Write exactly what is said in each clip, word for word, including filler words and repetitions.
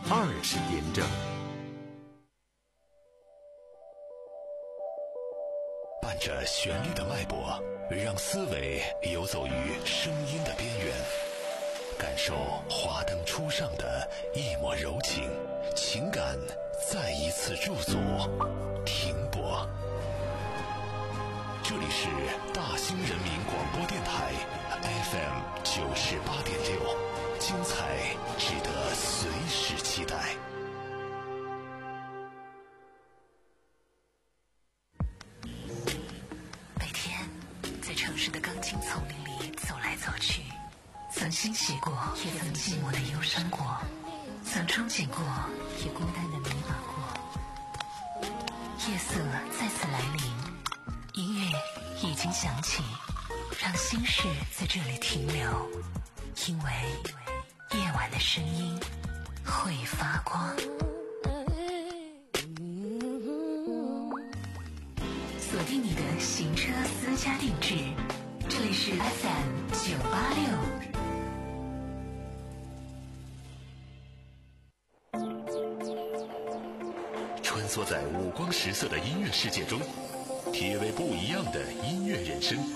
二十点整。 伴着旋律的脉搏，让思维游走于声音的边缘，感受华灯初上的一抹柔情，情感再一次驻足停泊。这里是大兴人民广播电台 F M 九十八点六，精彩值得随时期待。 每天在城市的钢筋丛林里走来走去，曾欣喜过，也曾寂寞的忧伤过，曾憧憬过，也孤单的迷茫过。夜色再次来临，音乐已经响起，让心事在这里停留，因为夜晚的声音会发光。锁定你的行车私家定制，这里是 F M 九八六。 穿梭在五光十色的音乐世界中，体味不一样的音乐人生。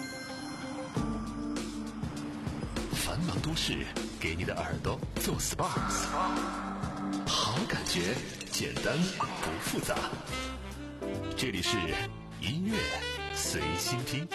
繁忙都市给你的耳朵做 S P A， 好感觉简单不复杂。这里是音乐随心听。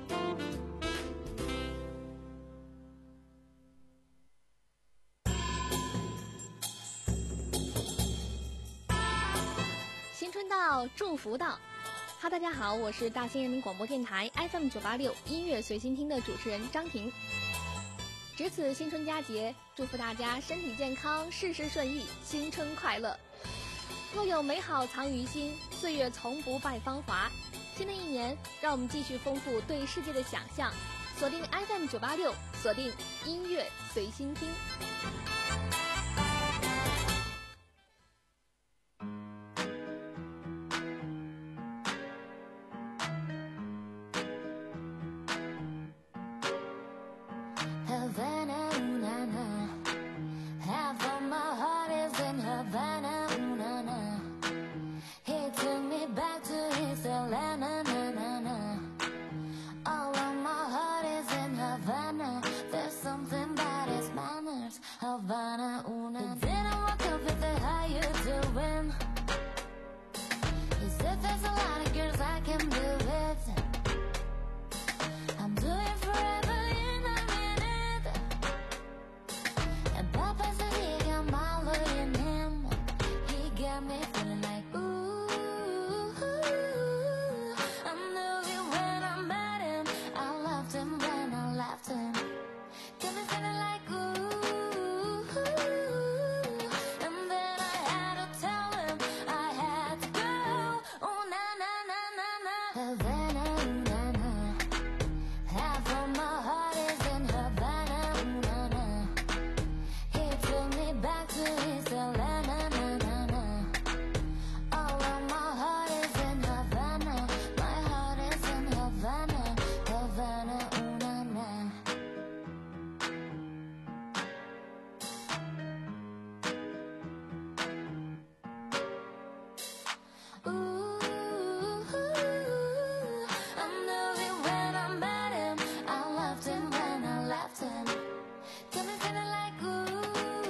新春到，祝福到。哈，大家好，我是大兴人民广播电台 F M 九八六音乐随心听的主持人张婷。值此新春佳节，祝福大家身体健康，事事顺意，新春快乐。若有美好藏于心，岁月从不败芳华。新的一年，让我们继续丰富对世界的想象，锁定 F M 九八六，锁定音乐随心听。 Havana, ooh, na, na. Half of my heart is in Havana, ooh, na, na. He took me back to his Atlanta, na, na, na. All of my heart is in Havana. There's something about his manners, Havana, ooh, na. He didn't walk up and say, how you doing? He said there's a lot of girls I can be with. I'm doing forever. Papa said he got my love in him. He got me feeling like ooh. I knew it when I met him. I loved him when I left him. Got me feeling like ooh. And then I had to tell him I had to go. Oh na na na na na. Havana, ooh, na na. Half of my heart is in Havana, ooh, na na. Took me back to his Atlanta, na, na, na. All of my heart is in Havana. My heart is in Havana, Havana, ooh, na, na. Ooh, I knew it when I met him. I loved him when I left him. Got me feeling like ooh.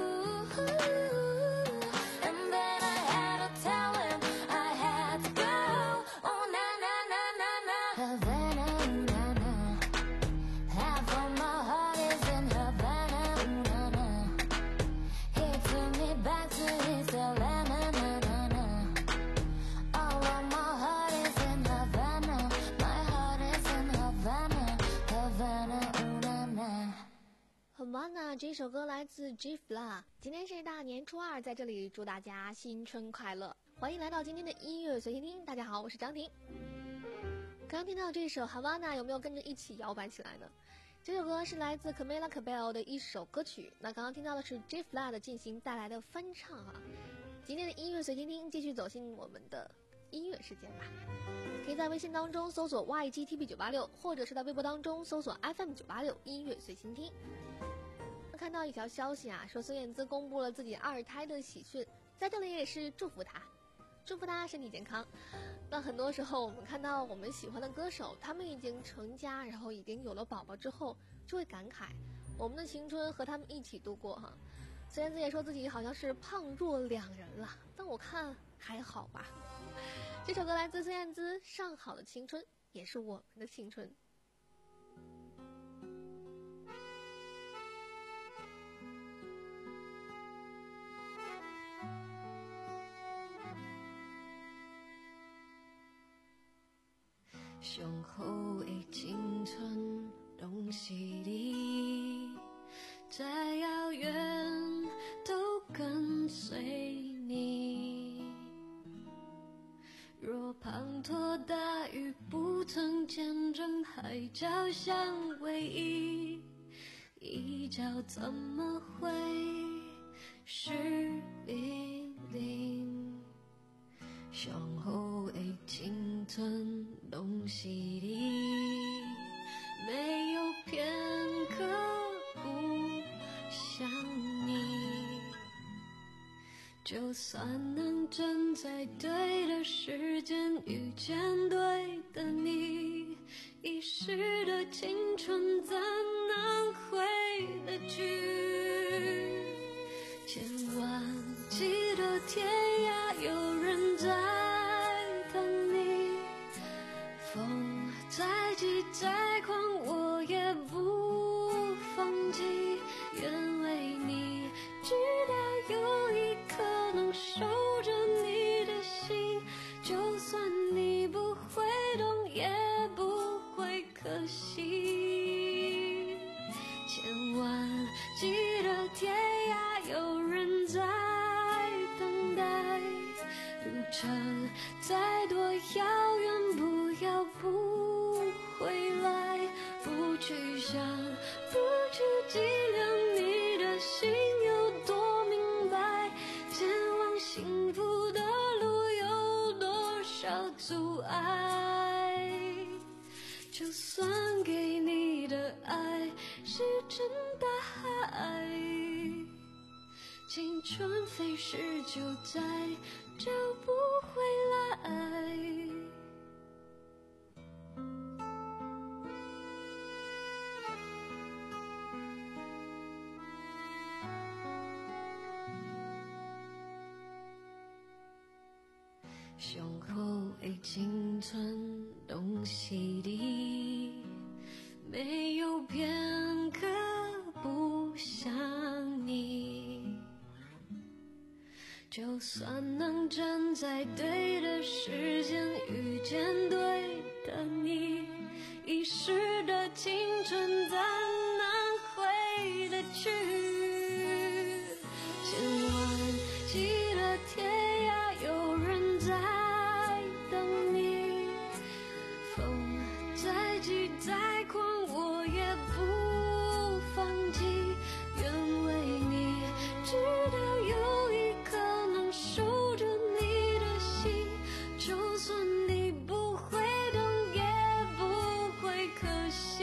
And then I had to tell him I had to go. Oh na na na na na. Havana, ooh, na na. Half of my heart is in Havana, ooh, na na. He took me back to his Atlanta, na na na. All of my heart is in Havana. My heart is in Havana, Havana, ooh, na na. Havana 这首歌来自 G-Fla。 今天是大年初二，在这里祝大家新春快乐，欢迎来到今天的音乐随心听。大家好，我是张婷。刚刚听到这首 Havana， 有没有跟着一起摇摆起来呢？这首歌是来自 Camila Cabello 的一首歌曲，那刚刚听到的是 G-Fla 的进行带来的翻唱啊。今天的音乐随心听，继续走进我们的音乐世界吧。可以在微信当中搜索 Y G T B 九八六，或者是在微博当中搜索 F M 九八六音乐随心听。看看到一条消息啊，说孙燕姿公布了自己二胎的喜讯，在这里也是祝福她，祝福她身体健康。那很多时候我们看到我们喜欢的歌手，他们已经成家，然后已经有了宝宝之后，就会感慨我们的青春和他们一起度过哈。孙燕姿也说自己好像是胖若两人了，但我看还好吧。这首歌来自孙燕姿，《上好的青春》也是我们的青春。 上好的青春拢是你，再遥远都跟随你。若滂沱大雨不曾见证海角相偎依，一角怎么会是冰凌？上好的青春拢是你，没有片刻不想你。就算能站在对的时间遇见对的你，遗失的青春怎能回得去？千万记得天涯有人在等你，风再急再狂我也不放弃，愿为你直到有一刻能守着你的心，就算你不会懂也不会可惜。千万记得天涯有人在等待，路程再多遥远不要不回来，不去想不去计量你的心有多明白，前往幸福的路有多少阻碍，就算给你的爱是真大海，青春飞逝就在找不回来。上好的青春拢是你，没有片刻不想你。就算能站在对的时间遇见对的你，遗失的青春怎能回得去？千万记得天涯有人在等你，风再急再狂我也不放弃，愿为你直到有一刻能守着你的心，就算你不会懂也不会可惜。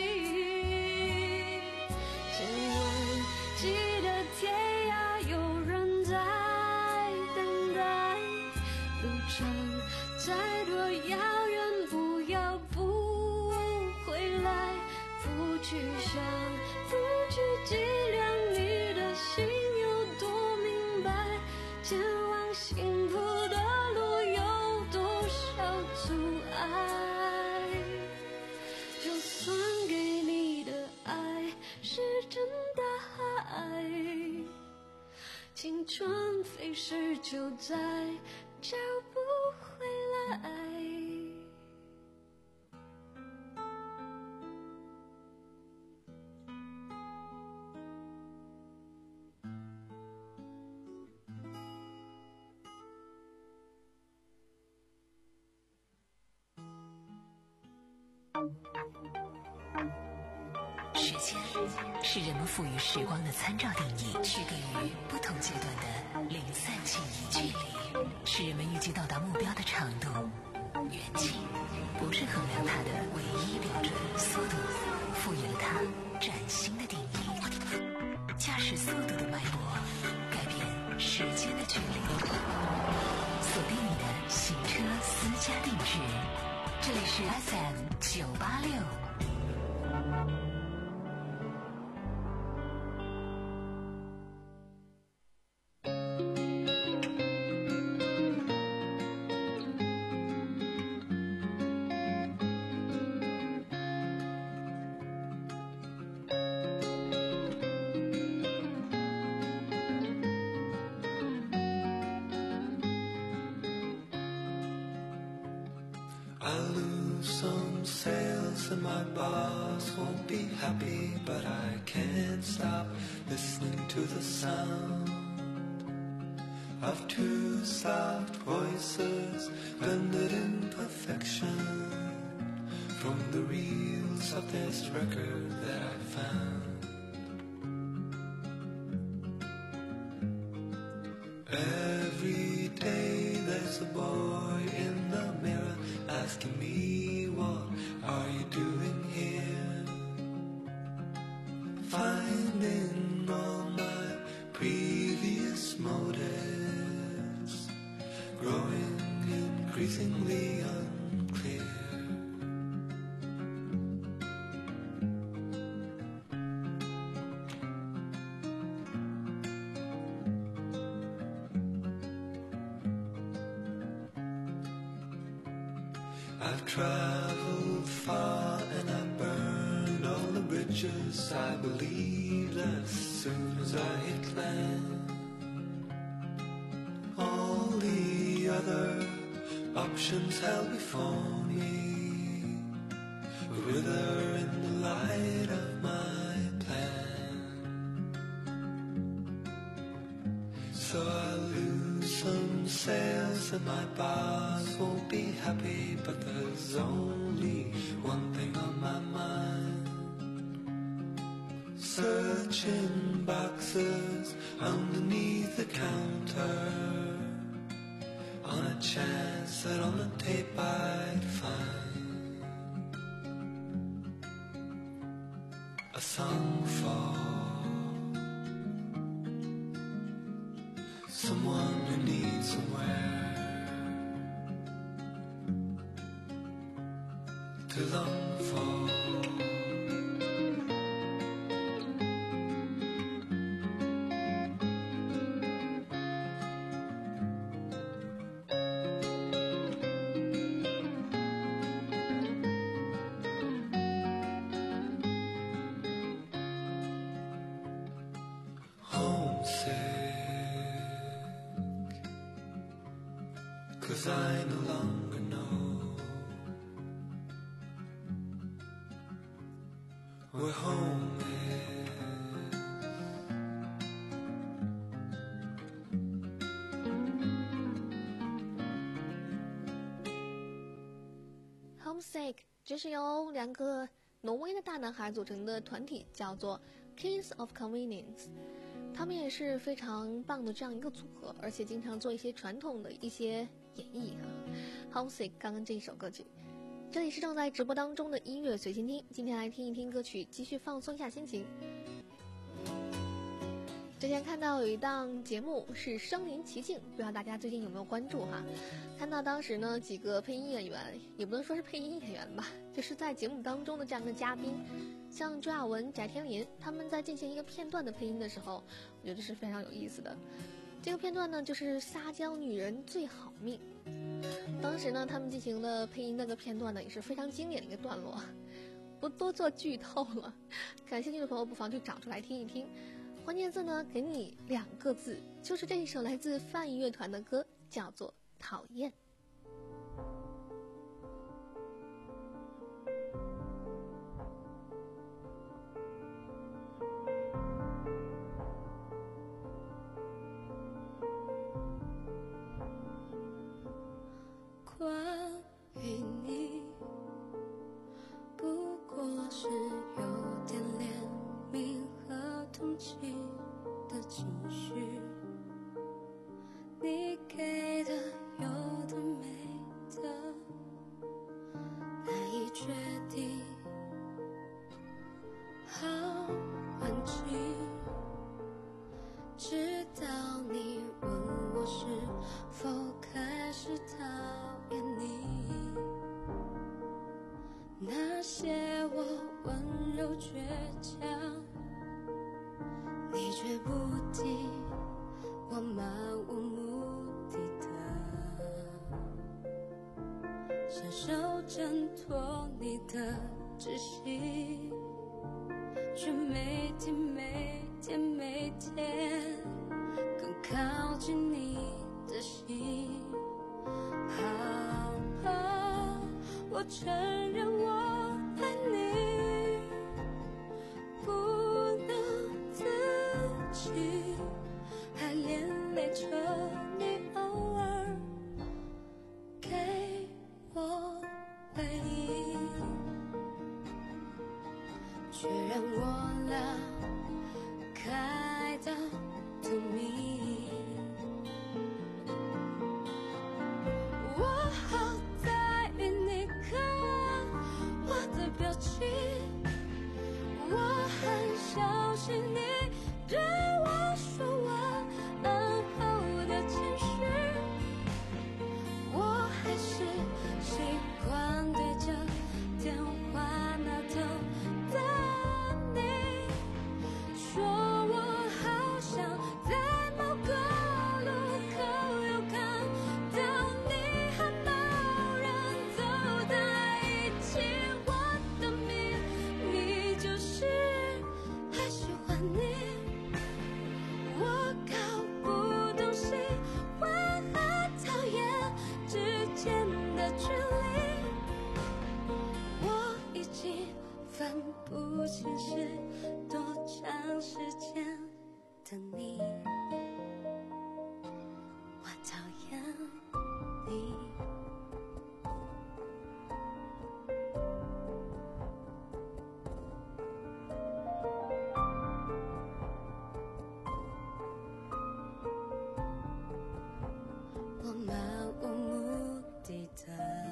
千万记得天涯有人在等待，路程再多遥远不要不回来，不去想不去计量你的心有多明白，前往幸福的路有多少阻碍，就算给你的爱是真大海，青春飞逝就在找不回来。 时间是人们赋予时光的参照定义，区隔于不同阶段的零散记忆。距离是人们预计到达目标的长度，远近不是衡量它的唯一标准，速度赋予了它崭新的定义。驾驶距离，锁定你的行车私家定制。这里是 F M 九八六。 I lose some sales and my boss won't be happy, but I can't stop listening to the sound of two soft voices blended in perfection from the reels of this record that I found. Every day there's a boy in the mirror asking me, what are you doing here? Finding all my previous motives growing increasingly unclear. I've traveled far and I burned all the bridges I believed as soon as I hit land. All the other options held before me would wither in the light of my plan. So I lose some sales and my boss won't be happy, but there's only one thing on my mind. Searching boxes underneath the counter on a chance that on the tape I'd find a song for someone who needs somewhere to long for. Cause I no longer know where home is. Homesick 这是由两个挪威的大男孩组成的团体，叫做 Kings of Convenience。他们也是非常棒的这样一个组合，而且经常做一些传统的一些演绎哈。Homesick 刚刚这一首歌曲，这里是正在直播当中的音乐随心听，今天来听一听歌曲，继续放松一下心情。之前看到有一档节目是《身临其境》，不知道大家最近有没有关注哈？看到当时呢几个配音演员，也不能说是配音演员吧，就是在节目当中的这样的嘉宾，像周亚文、翟天临，他们在进行一个片段的配音的时候，我觉得是非常有意思的。这个片段呢就是撒娇女人最好命。当时呢他们进行了配音那个片段呢也是非常经典的一个段落，不多做剧透了，感兴趣的朋友不妨去找出来听一听。关键字呢给你两个字，就是这一首来自范乐团的歌，叫做讨厌。 关于你不过是有点怜悯和同情的情绪，你给的有的没的难以决定，好安静，直到你问我却不提，我漫无目的的享受挣脱你的窒息，却每天每天每天更靠近你的心。好吧，我承认我爱你，不能自己，还连累着你偶尔给我回忆，却让我俩开到荼蘼。我好在意你看我的表情，我很小心你对我说晚安后的情绪，我还是习惯对着电话那头的你说，我好想在某个路口又看到你和某人走在一起，我的秘密就是还喜欢你，我搞不懂喜欢和讨厌之间的距离，我已经分不清是多长时间的你，我讨厌你。我漫无目的的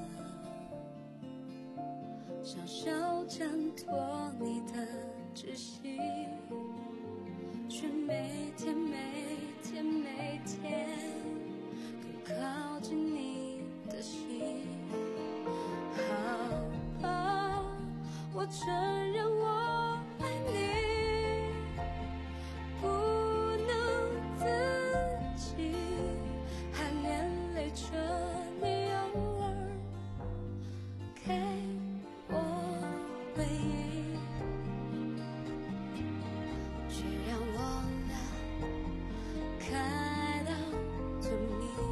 享受挣脱你的窒息，却每天每天每天更靠近你的心。好吧，我承认我爱你，不能自己，还连累着你偶尔给我回忆，却让我俩开到荼蘼。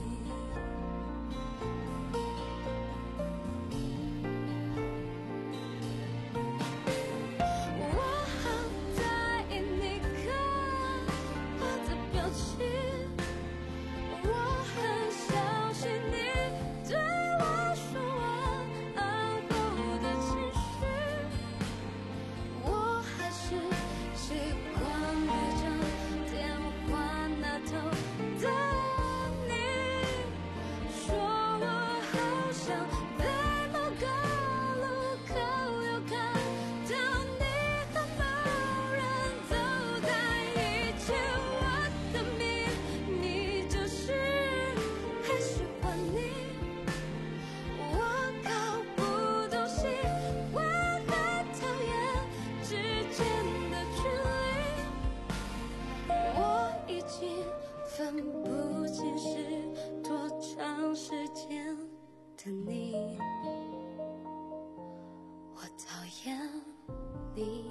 我好在意你看我的表情，我很小心你对我说晚安后的情绪，我还是习惯对着电话那头的你说，我好想在某个路口又看到你和某人走在一起，我的秘密就是还喜欢你，我搞不懂喜欢和讨厌之间的距离，我已经分不清是多长时间的你，我讨厌你。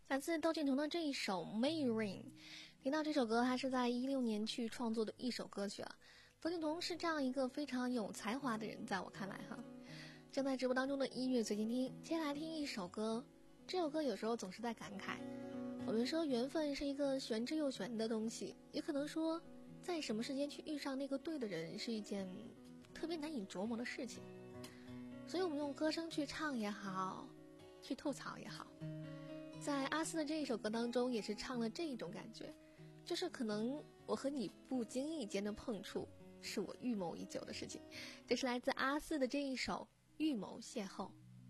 来自窦靖童的这一首 May Rain， 听到这首歌还是在一六年去创作的一首歌曲啊。窦靖童是这样一个非常有才华的人，在我看来哈。正在直播当中的音乐随心听，接下来听一首歌。这首歌有时候总是在感慨，我们说缘分是一个玄之又玄的东西，也可能说在什么时间去遇上那个对的人是一件特别难以琢磨的事情。所以我们用歌声去唱也好，去吐槽也好，在阿斯的这一首歌当中也是唱了这一种感觉，就是可能我和你不经意间的碰触是我预谋已久的事情。这是来自阿斯的这一首预谋邂逅。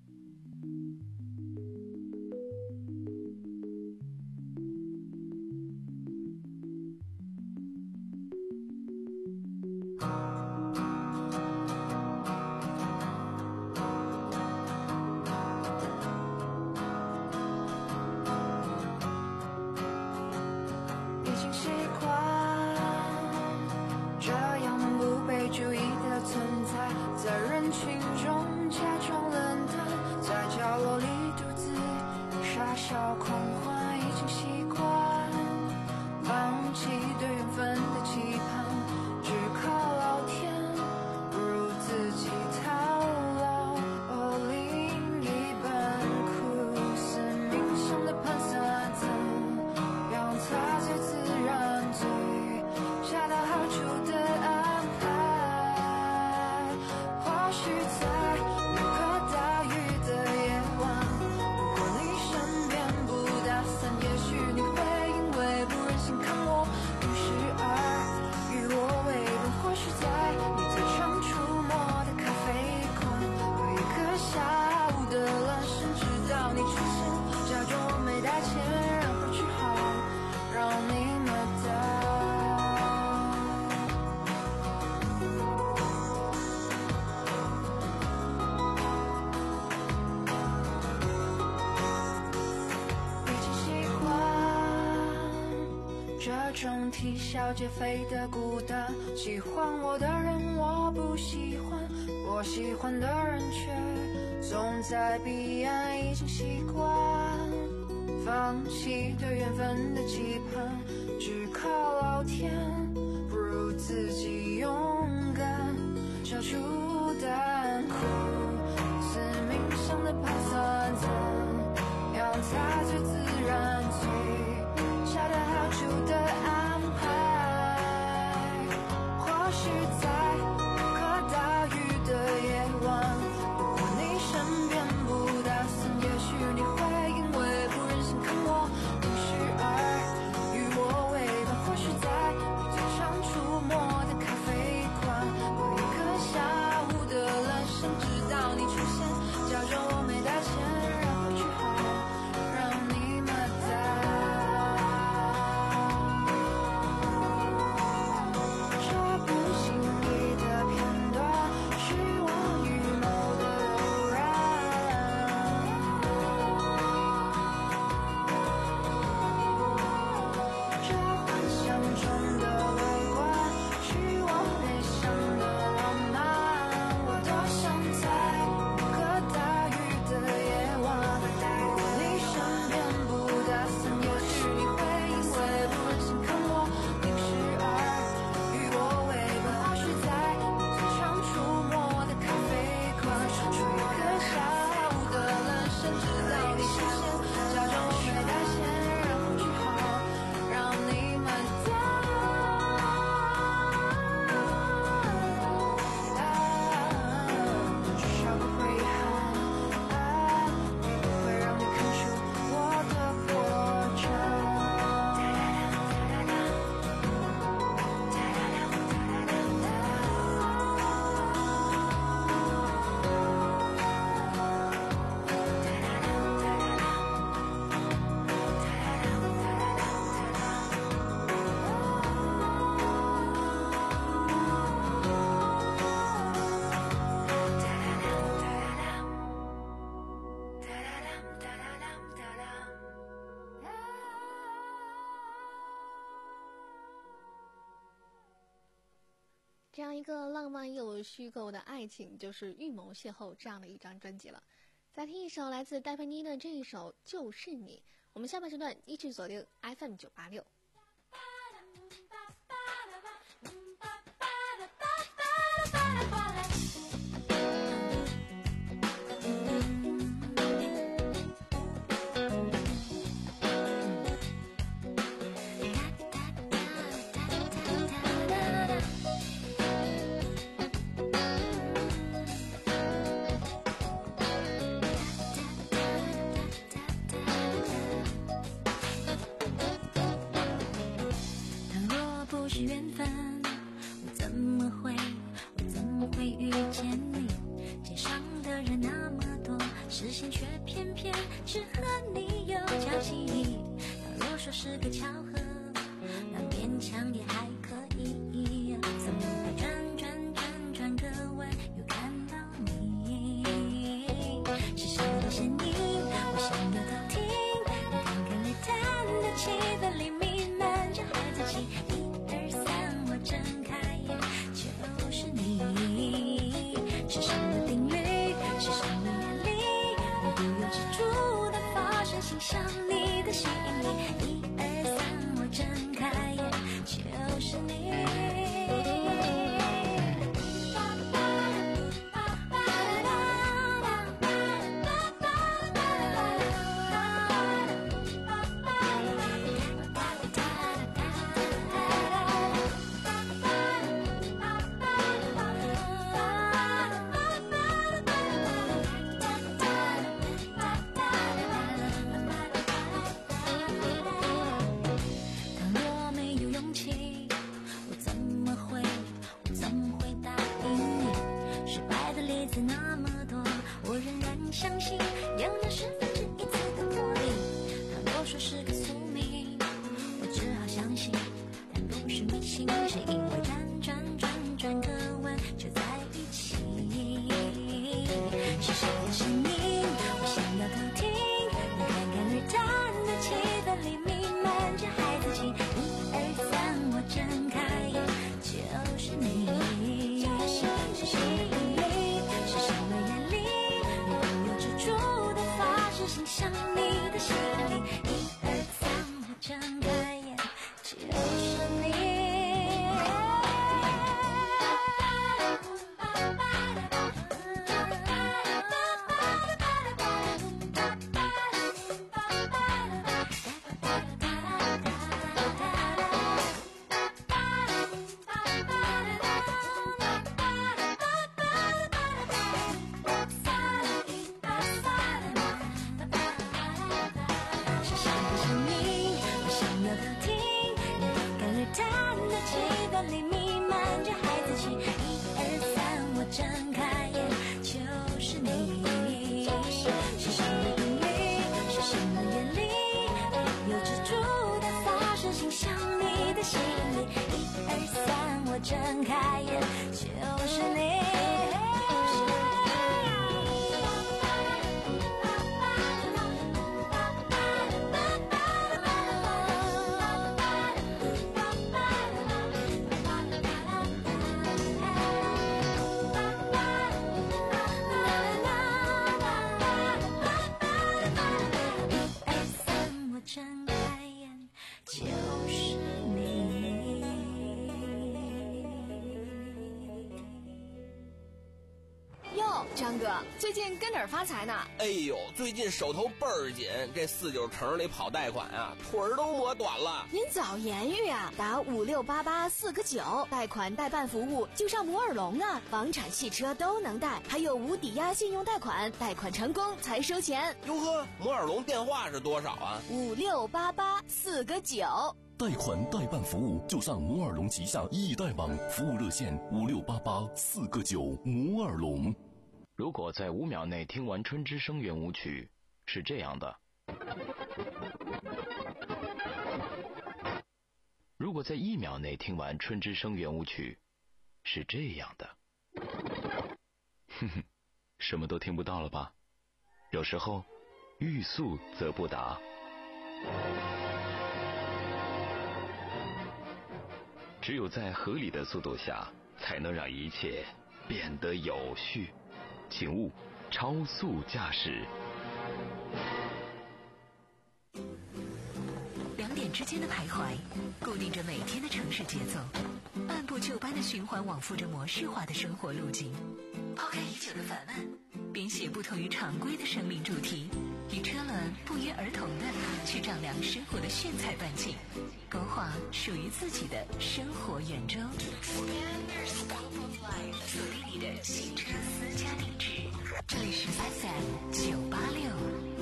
啼笑皆非的孤单，喜欢我的人我不喜欢，我喜欢的人却总在彼岸，已经习惯放弃对缘分的期盼，只靠老天，不如自己勇敢，消除胆苦，是冥想的盘算，怎样才最自然，最恰到好处的安排，或许在个大雨的夜晚，如果你身边不打伞，也许你会因为不忍心看我淋湿而与我为伴，或许在你最常出没的咖啡馆，有一个下午的阑珊，直到你出现，假装我没带钱，然后只好让你买单。这不经意的片段，是我预谋的偶然。这幻想中的乐观，是我内心的浪漫。我多想在个大雨的夜晚，如果你身边不打伞，也许你会因为不忍心看我淋湿而与我为伴，或许在你最常出没的咖啡馆，出一个下午的阑珊，直到你出现，假装我没带钱，然后只好让你买单。至少不会遗憾，也不会让你看出我的破绽。 这样一个浪漫又虚构的爱情，就是预谋邂逅这样的一张专辑了。再听一首来自戴佩妮的这一首《就是你》， 我们下半时段一直锁定 F M 九八六。 睁开眼就是你。 张哥，最近跟哪儿发财呢？ 哎呦，最近手头倍儿紧，这四九城里跑贷款啊，腿儿都磨短了。 您早言语啊，打五六八八四个九，贷款代办服务就上摩尔龙啊，房产、汽车都能贷，还有无抵押信用贷款，贷款成功才收钱。 哟呵，摩尔龙电话是多少啊？ 五六八八四个九。 贷款代办服务就上摩尔龙旗下易贷网，服务热线五六八八四个九。摩尔龙。 如果在五秒内听完春之声圆舞曲，是这样的；如果在一秒内听完春之声圆舞曲，是这样的。哼哼，什么都听不到了吧？有时候，欲速则不达。只有在合理的速度下，才能让一切变得有序。请勿超速驾驶。 点之间的徘徊，固定着每天的城市节奏，按部就班地循环往复着模式化的生活路径。抛开已久的烦闷，编写不同于常规的生命主题，与车轮不约而同地去丈量生活的炫彩半径，勾画属于自己的生活圆周。锁定你的新车私家定制，这里是 F M 九八六。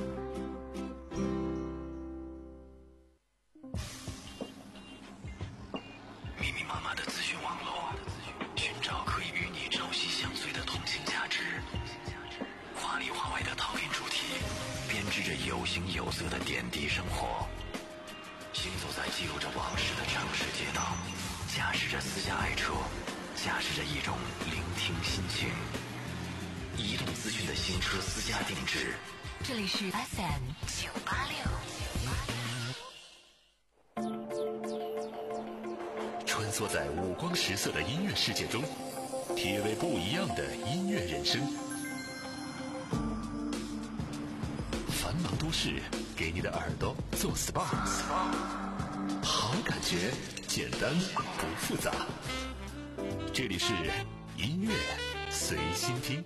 密密麻麻的资讯网络，寻找可以与你朝夕相随的通信价值。华里华外的讨厌主题，编织着有形有色的点滴生活。行走在记录着往事的城市街道，驾驶着私家爱车，驾驶着一种聆听心情。移动资讯的新车私家定制， 这里是 F M 九八六。 穿梭在五光十色的音乐世界中，体味不一样的音乐人生。繁忙都市给你的耳朵做 S P A， 好感觉，简单不复杂。这里是音乐随心听。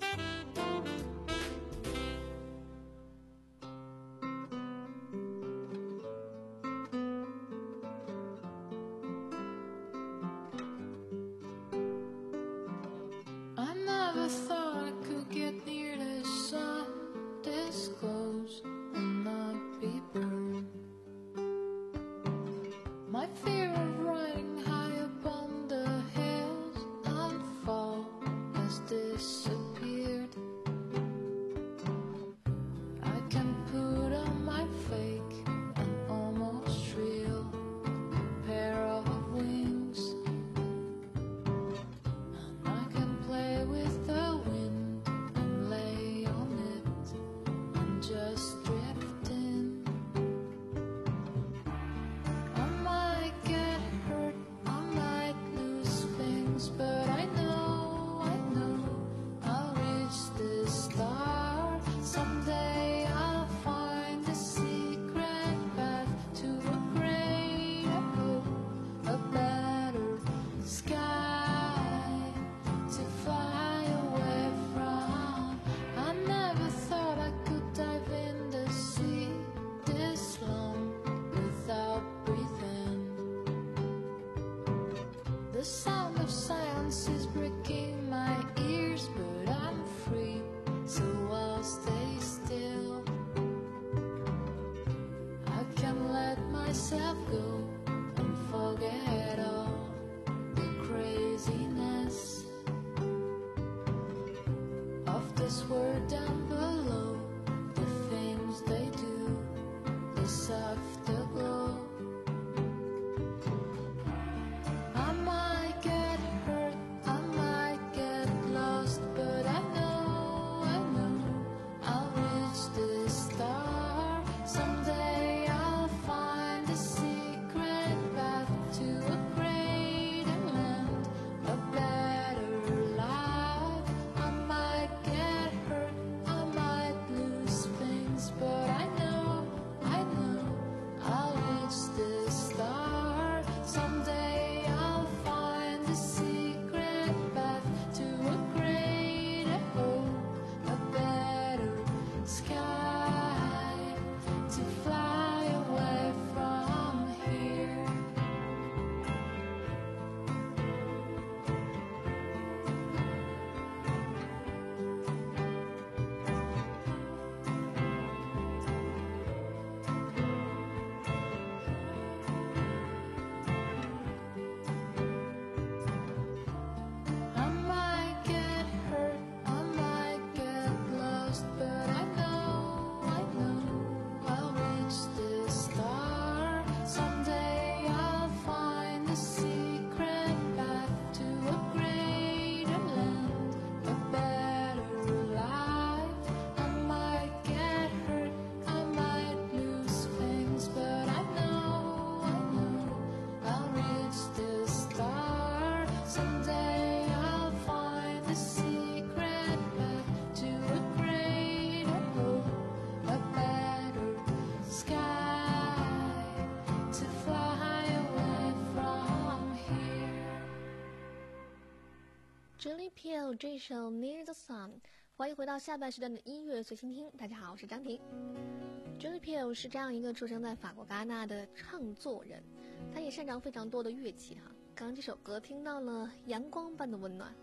有这首 Near the Sun。欢迎回到下半时段的音乐随心听，大家好，我是张婷。Julie Peel 是这样一个出生在法国戛纳的唱作人，他也擅长非常多的乐器哈。刚刚这首歌听到了阳光般的温暖。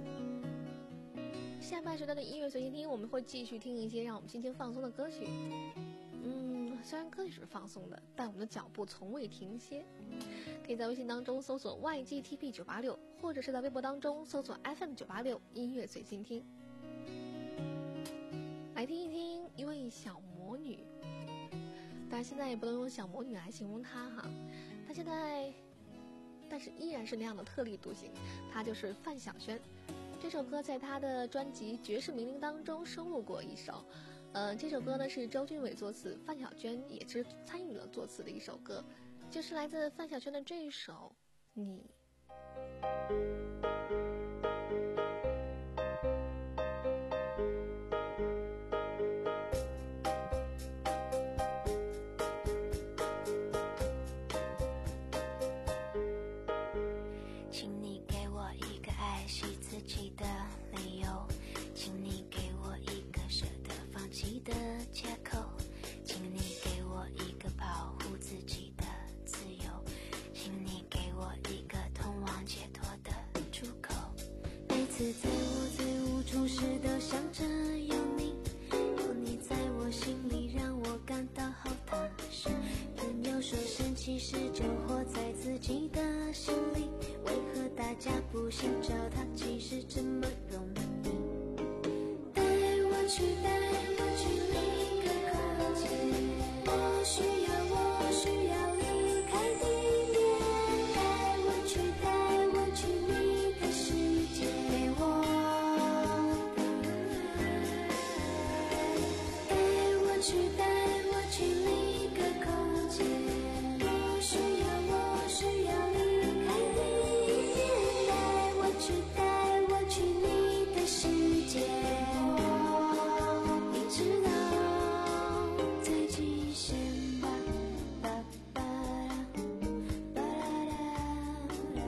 下半时段的音乐随心听，我们会继续听一些让我们心情放松的歌曲。嗯，虽然歌曲是放松的，但我们的脚步从未停歇。可以在微信当中搜索 Y G T P 九八六，或者是在微博当中搜索 F M 九八六音乐随心听。来听一听一位小魔女，但是现在也不能用小魔女来形容她哈，她现在但是依然是那样的特立独行，她就是范晓萱。这首歌在她的专辑《绝世名伶》当中收录过一首，呃，这首歌呢是周俊伟作词，范晓萱也是参与了作词的一首歌，就是来自范晓萱的这一首《你》。 每次在我最无助时都想着有你，有你在我心里让我感到好踏实。朋友说神奇事就活在自己的心里，为何大家不想找它其实这么容易。带我去带我去另一个空间，我需要我需要离开地面，带我去带我去你的世界，给我带我去带我去另一个空间，我需要我需要离开地面，带我去带我去你的世界，你知道最极限吧吧吧吧啦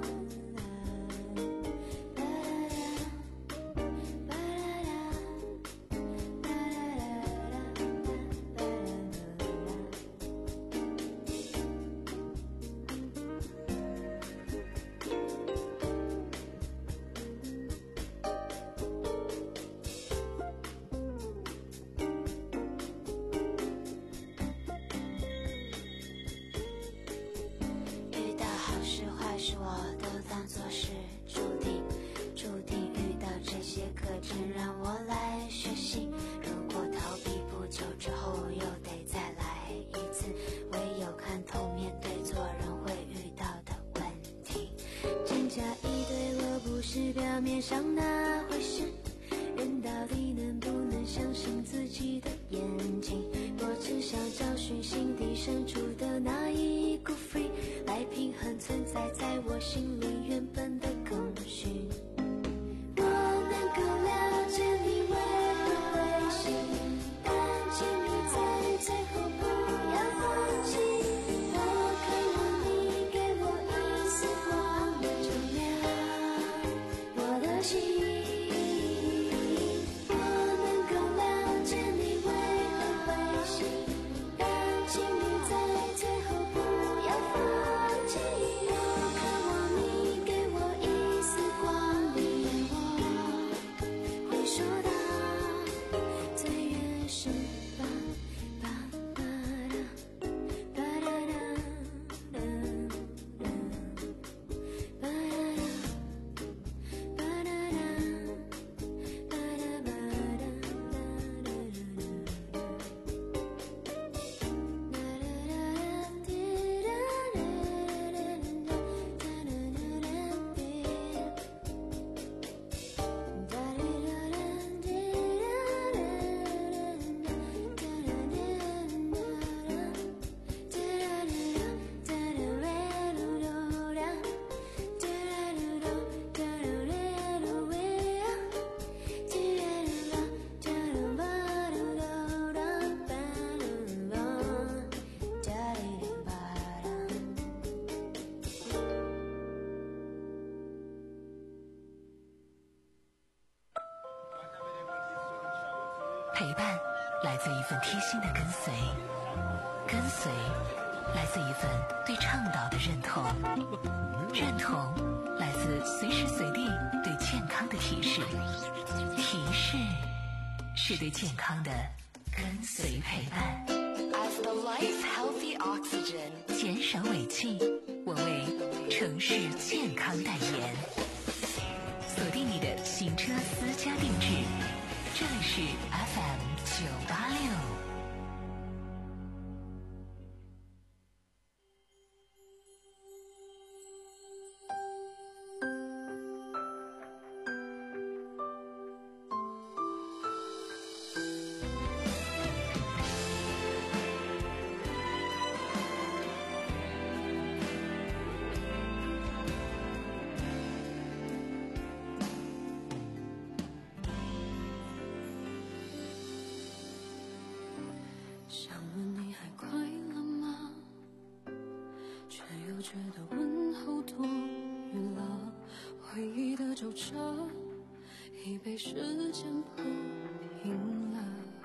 遇到好事坏事我都当作是注定，注定遇到这些课程让我来学习，如果逃避不久之后又得再来一次，唯有看透面对做人会遇到的问题，真假一对我不是表面上那回事，人到底能不能相信自己的眼睛，我只想找寻心底深处的那一股 free 来平衡存在在我心里原本的空虚。我能够了解你为何会心，但请你在最后不要放弃，我渴望你给我一丝光的照亮我的心，我能够了解你为何会心，但请你在最后不要放弃，我渴望你给我一陪伴来自一份贴心的跟随，跟随来自一份对倡导的认同，认同来自随时随地对健康的提示，提示是对健康的跟随陪伴。 As the life healthy oxygen， 减少尾气，我为城市健康代言。锁定你的行车私家定制，这里是 F M 九八六。 想问你还快乐吗？却又觉得问候多余了。回忆的舟车已被时间铺平了。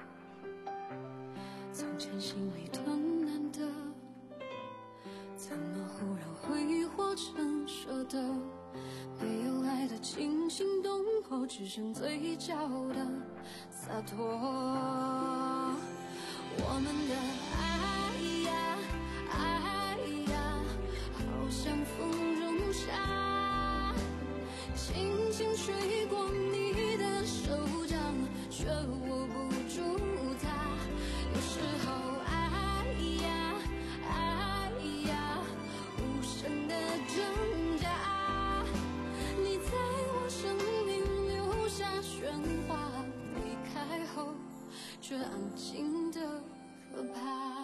从前心里的难得，怎么忽然挥霍成舍得？没有爱的惊心动魄，只剩嘴角的洒脱。我们的爱呀爱呀，好像风中沙，轻轻吹过你的手掌，却握不住它。有时候爱呀爱呀，无声的挣扎，你在我生命留下喧哗，离开后却安静的可怕。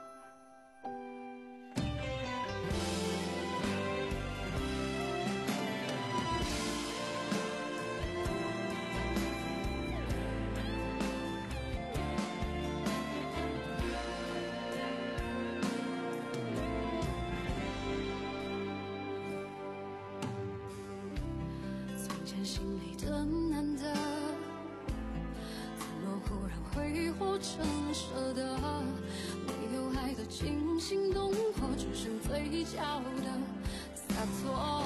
从前心里的难得，怎么忽然挥霍成舍得？没有爱的惊心动魄，只剩嘴角的洒脱。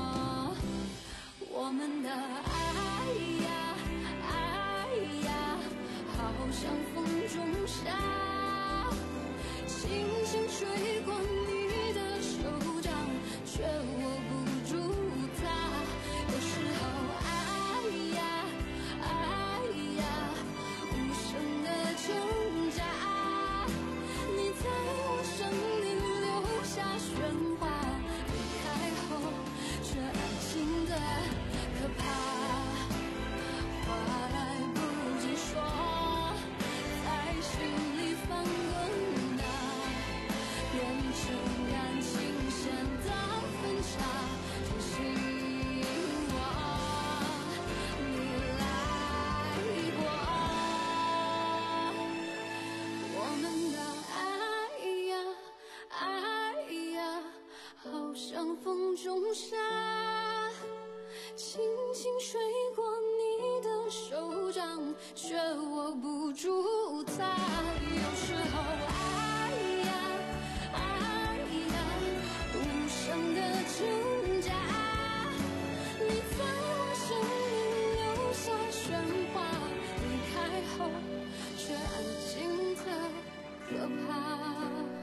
我们的爱呀爱呀，好像风中沙，轻轻吹过你的手掌，却握不住它。有时候爱呀爱呀，无声的挣扎，你在我生命留下喧哗，离开后却安静的可怕。话来不及说，在心里翻滚啊，变成感情线的分岔，提醒我你来过。我们的爱呀爱呀，好像风中沙，轻轻吹过你的手掌，却握不住它。有时候爱呀爱呀，无声的挣扎，你在我生命留下喧哗，离开后却安静的可怕。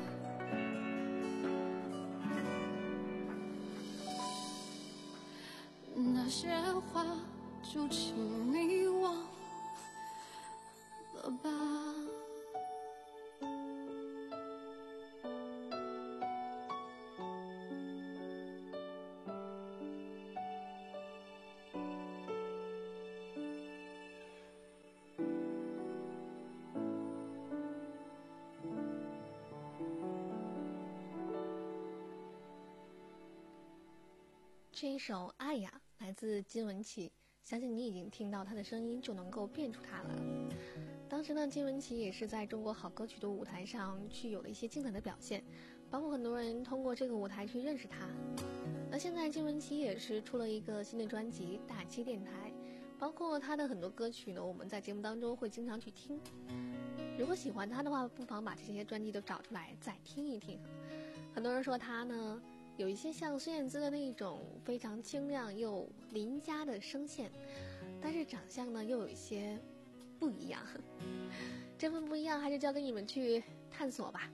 那些话就请你忘了吧。 这一首《爱呀》来自金玟岐，相信你已经听到她的声音就能够辨出她了。当时呢，金玟岐也是在中国好歌曲的舞台上去有了一些精彩的表现，包括很多人通过这个舞台去认识她。那现在金玟岐也是出了一个新的专辑《大气电台》， 包括他的很多歌曲呢，我们在节目当中会经常去听。如果喜欢他的话，不妨把这些专辑都找出来再听一听。很多人说他呢有一些像孙燕姿的那种非常清亮又邻家的声线，但是长相呢又有一些不一样。这份不一样还是交给你们去探索吧。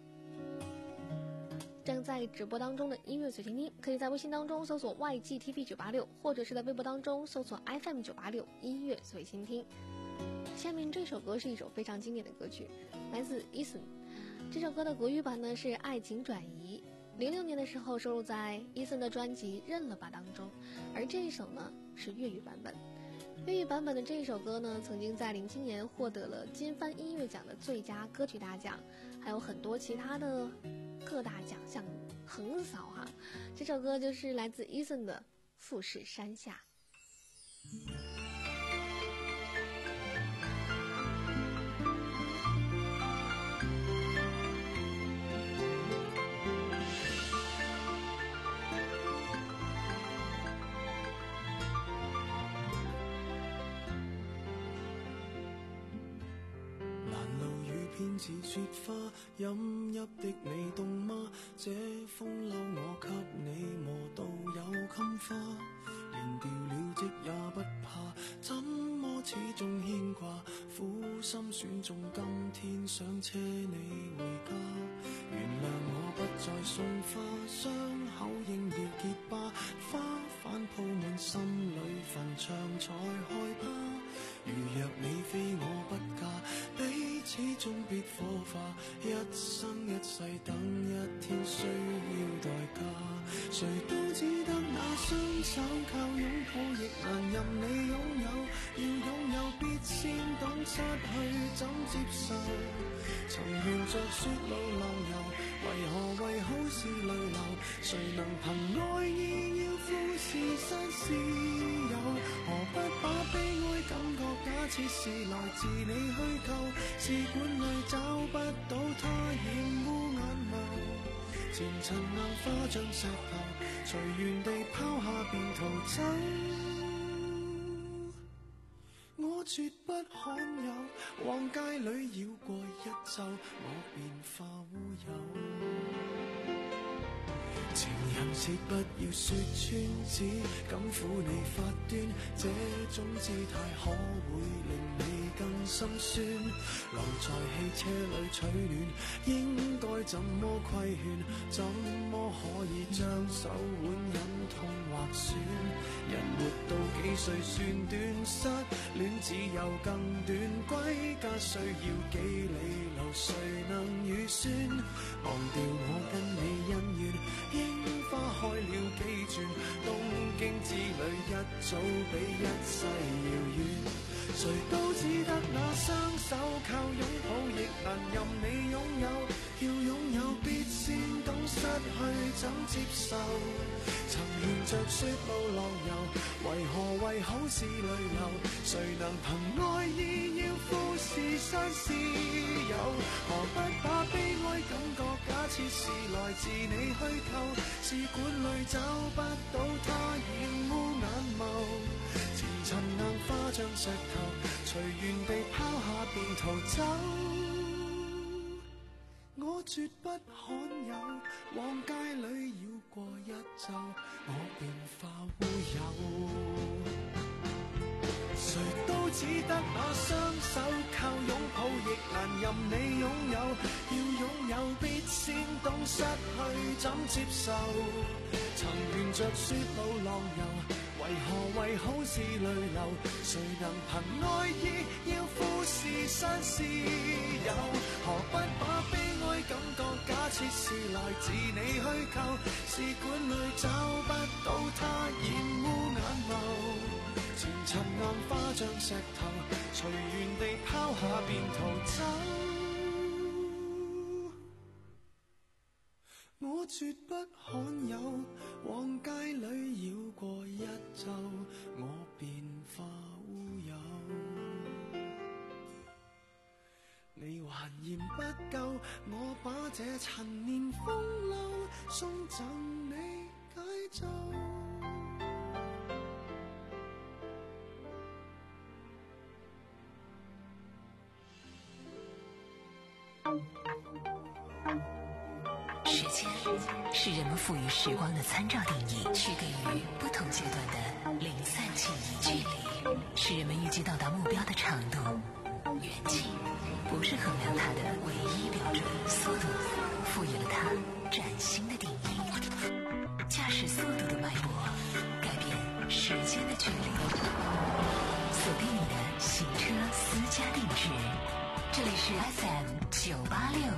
正在直播当中的音乐随心听，可以在微信当中搜索 Y G T V 九八六， 或者是在微博当中搜索 F M 九八六 音乐随心听。下面这首歌是一首非常经典的歌曲，来自 Eason。 这首歌的国语版呢是《爱情转移》，零六年的时候收录在 Eason 的专辑《认了吧》当中，而这一首呢是粤语版本。粤语版本的这一首歌呢，曾经在零七年获得了金帆音乐奖的最佳歌曲大奖，还有很多其他的各大奖项横扫哈。这首歌就是来自 Eason 的《富士山下》。 偏似雪花，飲泣的你凍嗎？這風褸我給你磨到有襟花，連掉了職也不怕，怎麼始終牽掛？苦心選中今天想車你回家，原諒我不再送花，傷口應要結疤，花瓣鋪滿心裏墳場才害怕。如若你非我不嫁，彼此終別火化，一生一世等一天需要代價。誰都只得那雙手，靠擁抱亦難任你擁有，要擁有必先懂失去怎接受。曾沿着雪路浪遊，為何為好事淚流？誰能憑愛意要富士山私有？何不把悲哀感覺假設是來自你虛構？試管裏找不到它染污眼眸，前塵硬化像石頭，隨緣地拋下便逃走。我絕不罕有，往街裏繞過一晝，我便化烏有。情人節不要說穿，只敢撫你發端，這種姿態可會令你更心酸。留在汽車裏取暖，應該怎麼規勸？怎麼可以將手腕忍痛劃損？人活到幾歲算短？失戀只有更短，歸家需要幾里路，誰能預算？忘掉我跟你恩怨，櫻花開了幾轉，東京之旅一早比一世遙遠。誰都只得那雙手，靠擁抱亦難任你擁有，要擁有必先懂失去怎接受。曾沿着雪路浪遊，為何為好事淚流？誰能憑愛意要富士山私有？何不把悲哀感覺假設是來自你虛構？試管裏找不到它染污眼眸，前塵硬化像石頭，隨緣地拋下便逃走。我絕不罕有，往街裏繞過一晝，我便化烏有。誰都只得那雙手，靠擁抱亦難任你擁有，要擁有必先懂失去怎接受。曾沿着雪路浪遊，為何為好事淚流？誰能憑愛意要富士山私有？何不把悲哀感覺假設是來自你虛構？試管裏找不到它染污眼眸，前塵硬化像石頭，隨緣地拋下便逃走。我絕不罕有，往街裏繞過一晝，我便化烏有。你還嫌不夠，我把這陳年風流送贈你解咒。 是人们赋予时光的参照定义，去给予不同阶段的零散记忆。距离是人们预计到达目标的长度，远近不是衡量它的唯一标准。速度赋予了它崭新的定义，驾驶速度的脉搏改变时间的距离。锁定你的行车私家定制，这里是 F M 九八六。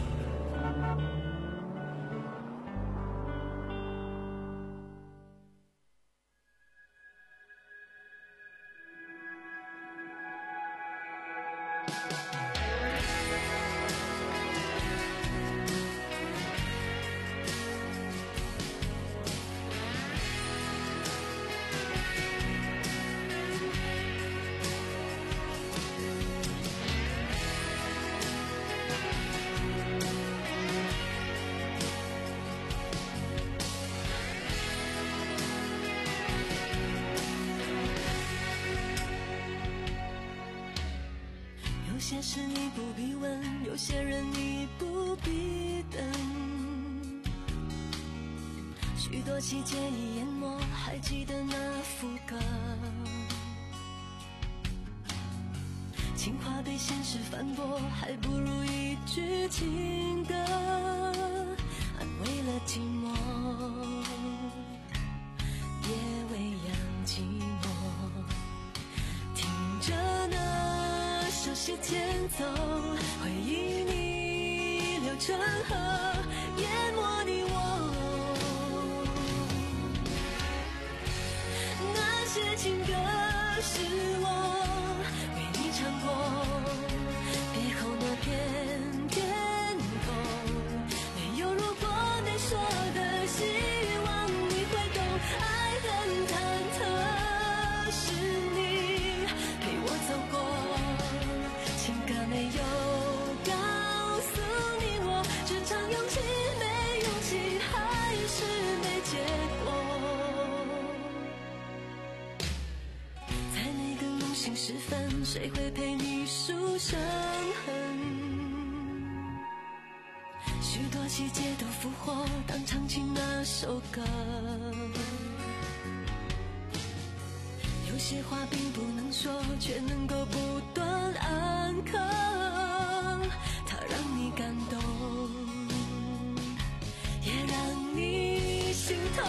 有些事你不必问，有些人你不必等，许多细节已淹没，还记得那副歌，情话被现实反驳，还不如一句情歌安慰了寂寞，也未央寂寞，听着那熟悉前奏，回忆逆流成河，淹没你我。那些情歌是我为你唱过，别后那片天空，没有如果没说的，希望你会懂。爱很忐忑，是你陪我走过，情歌没有告诉你我，只唱勇气没勇气，还是没结果。在那个梦醒时分，谁会陪你数伤痕？许多细节都复活，当唱起那首歌。有些话并不能说，却能够不断安可，它让你感动，也让你心痛。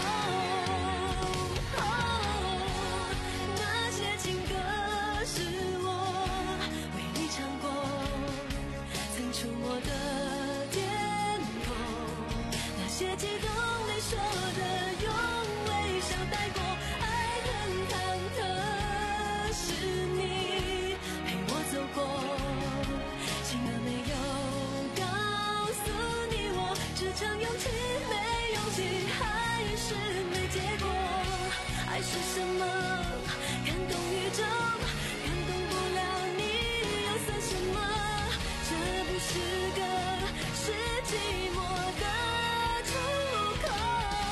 哦，那些情歌是我为你唱过，曾触摸的天空，那些激动没说的，用微笑带过。爱很忐忑，是你陪我走过，情歌没有告诉你我，只唱勇气没勇气，还是没结果。爱是什么？感动宇宙，感动不了你，又算什么？这不是个是寂寞的出口。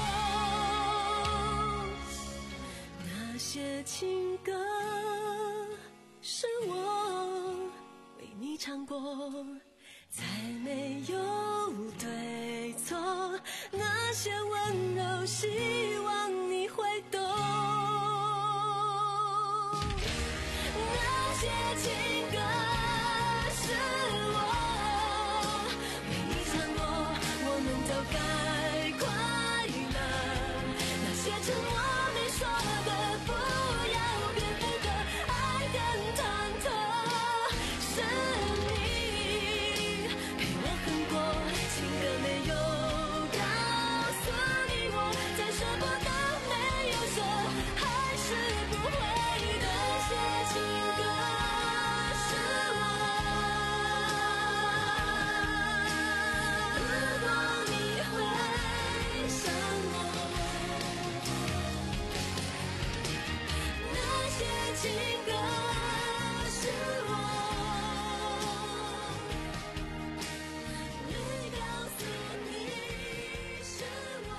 那些情歌是我为你唱过，再没有对错，那些温柔希望你会懂。那些情歌是我为你唱过，我们都该快乐。那些沉默没说的，不要变负荷。爱很忐忑，是你陪我恨过，情歌没有告诉你我，再舍不得没有说，还是不会的。那些情歌是我，如果你会想我，那些情歌是我没告诉你是我，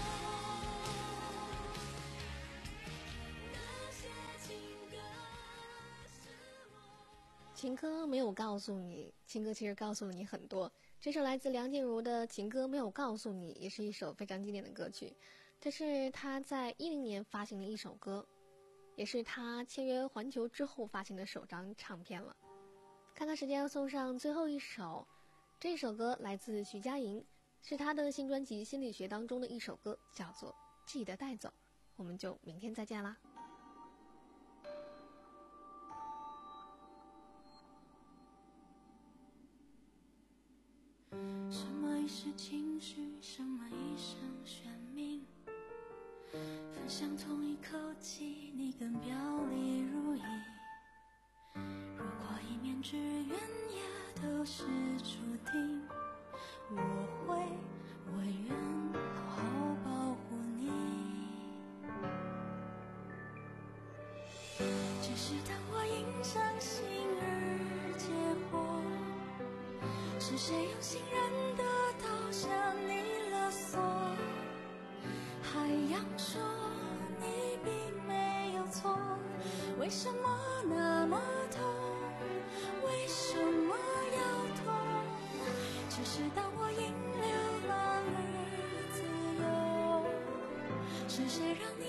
那些情歌是我。 情歌没有告诉你，情歌其实告诉了你很多。 这首来自梁静茹的情歌没有告诉你，也是一首非常经典的歌曲。这是她在一零年发行的一首歌，也是她签约环球之后发行的首张唱片了。看看时间，要送上最后一首，这首歌来自徐佳莹，是她的新专辑《心理学》当中的一首歌，叫做《记得带走》。我们就明天再见啦。 什么已是情绪，什么已成选命，分享同一口气，你更表里如一。如果一面之缘也都是注定，我会我愿好好保护你。只是当我因伤心而结火，是谁用信任的刀向你勒索？海洋说你并没有错，为什么那么痛？为什么要痛？只是当我因流浪而自由，是谁让你